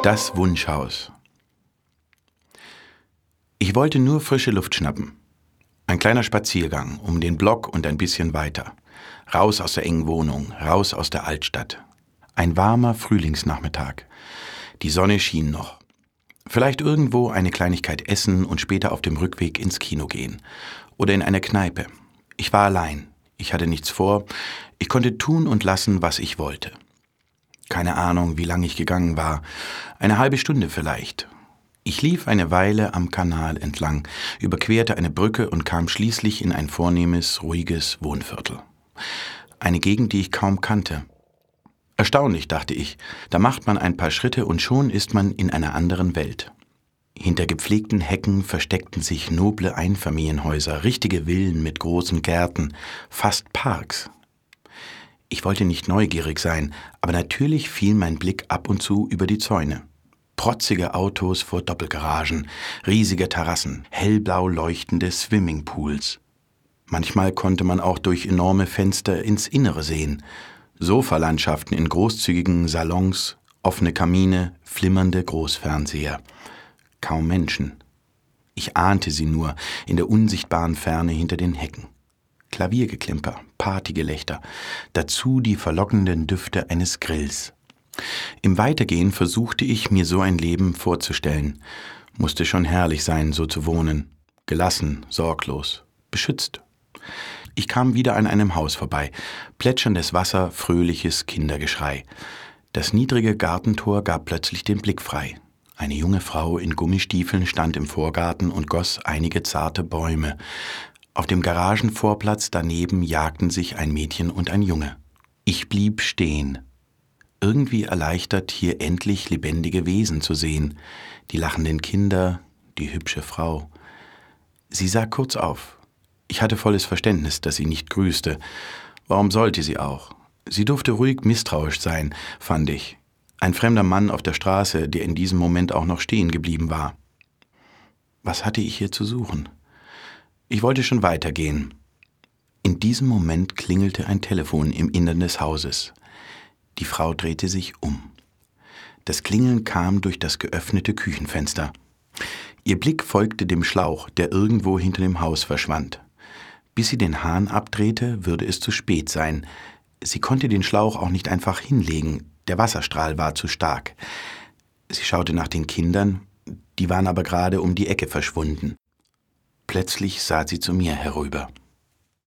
Das Wunschhaus. Ich wollte nur frische Luft schnappen. Ein kleiner Spaziergang um den Block und ein bisschen weiter. Raus aus der engen Wohnung, raus aus der Altstadt. Ein warmer Frühlingsnachmittag. Die Sonne schien noch. Vielleicht irgendwo eine Kleinigkeit essen und später auf dem Rückweg ins Kino gehen. Oder in eine Kneipe. Ich war allein. Ich hatte nichts vor. Ich konnte tun und lassen, was ich wollte. Keine Ahnung, wie lange ich gegangen war. Eine halbe Stunde vielleicht. Ich lief eine Weile am Kanal entlang, überquerte eine Brücke und kam schließlich in ein vornehmes, ruhiges Wohnviertel. Eine Gegend, die ich kaum kannte. Erstaunlich, dachte ich. Da macht man ein paar Schritte und schon ist man in einer anderen Welt. Hinter gepflegten Hecken versteckten sich noble Einfamilienhäuser, richtige Villen mit großen Gärten, fast Parks. Ich wollte nicht neugierig sein, aber natürlich fiel mein Blick ab und zu über die Zäune. Protzige Autos vor Doppelgaragen, riesige Terrassen, hellblau leuchtende Swimmingpools. Manchmal konnte man auch durch enorme Fenster ins Innere sehen. Sofalandschaften in großzügigen Salons, offene Kamine, flimmernde Großfernseher. Kaum Menschen. Ich ahnte sie nur in der unsichtbaren Ferne hinter den Hecken. Klaviergeklimper, Partygelächter, dazu die verlockenden Düfte eines Grills. Im Weitergehen versuchte ich, mir so ein Leben vorzustellen. Musste schon herrlich sein, so zu wohnen. Gelassen, sorglos, beschützt. Ich kam wieder an einem Haus vorbei. Plätscherndes Wasser, fröhliches Kindergeschrei. Das niedrige Gartentor gab plötzlich den Blick frei. Eine junge Frau in Gummistiefeln stand im Vorgarten und goss einige zarte Bäume. Auf dem Garagenvorplatz daneben jagten sich ein Mädchen und ein Junge. Ich blieb stehen. Irgendwie erleichtert, hier endlich lebendige Wesen zu sehen. Die lachenden Kinder, die hübsche Frau. Sie sah kurz auf. Ich hatte volles Verständnis, dass sie nicht grüßte. Warum sollte sie auch? Sie durfte ruhig misstrauisch sein, fand ich. Ein fremder Mann auf der Straße, der in diesem Moment auch noch stehen geblieben war. Was hatte ich hier zu suchen? Ich wollte schon weitergehen. In diesem Moment klingelte ein Telefon im Innern des Hauses. Die Frau drehte sich um. Das Klingeln kam durch das geöffnete Küchenfenster. Ihr Blick folgte dem Schlauch, der irgendwo hinter dem Haus verschwand. Bis sie den Hahn abdrehte, würde es zu spät sein. Sie konnte den Schlauch auch nicht einfach hinlegen. Der Wasserstrahl war zu stark. Sie schaute nach den Kindern, die waren aber gerade um die Ecke verschwunden. Plötzlich sah sie zu mir herüber.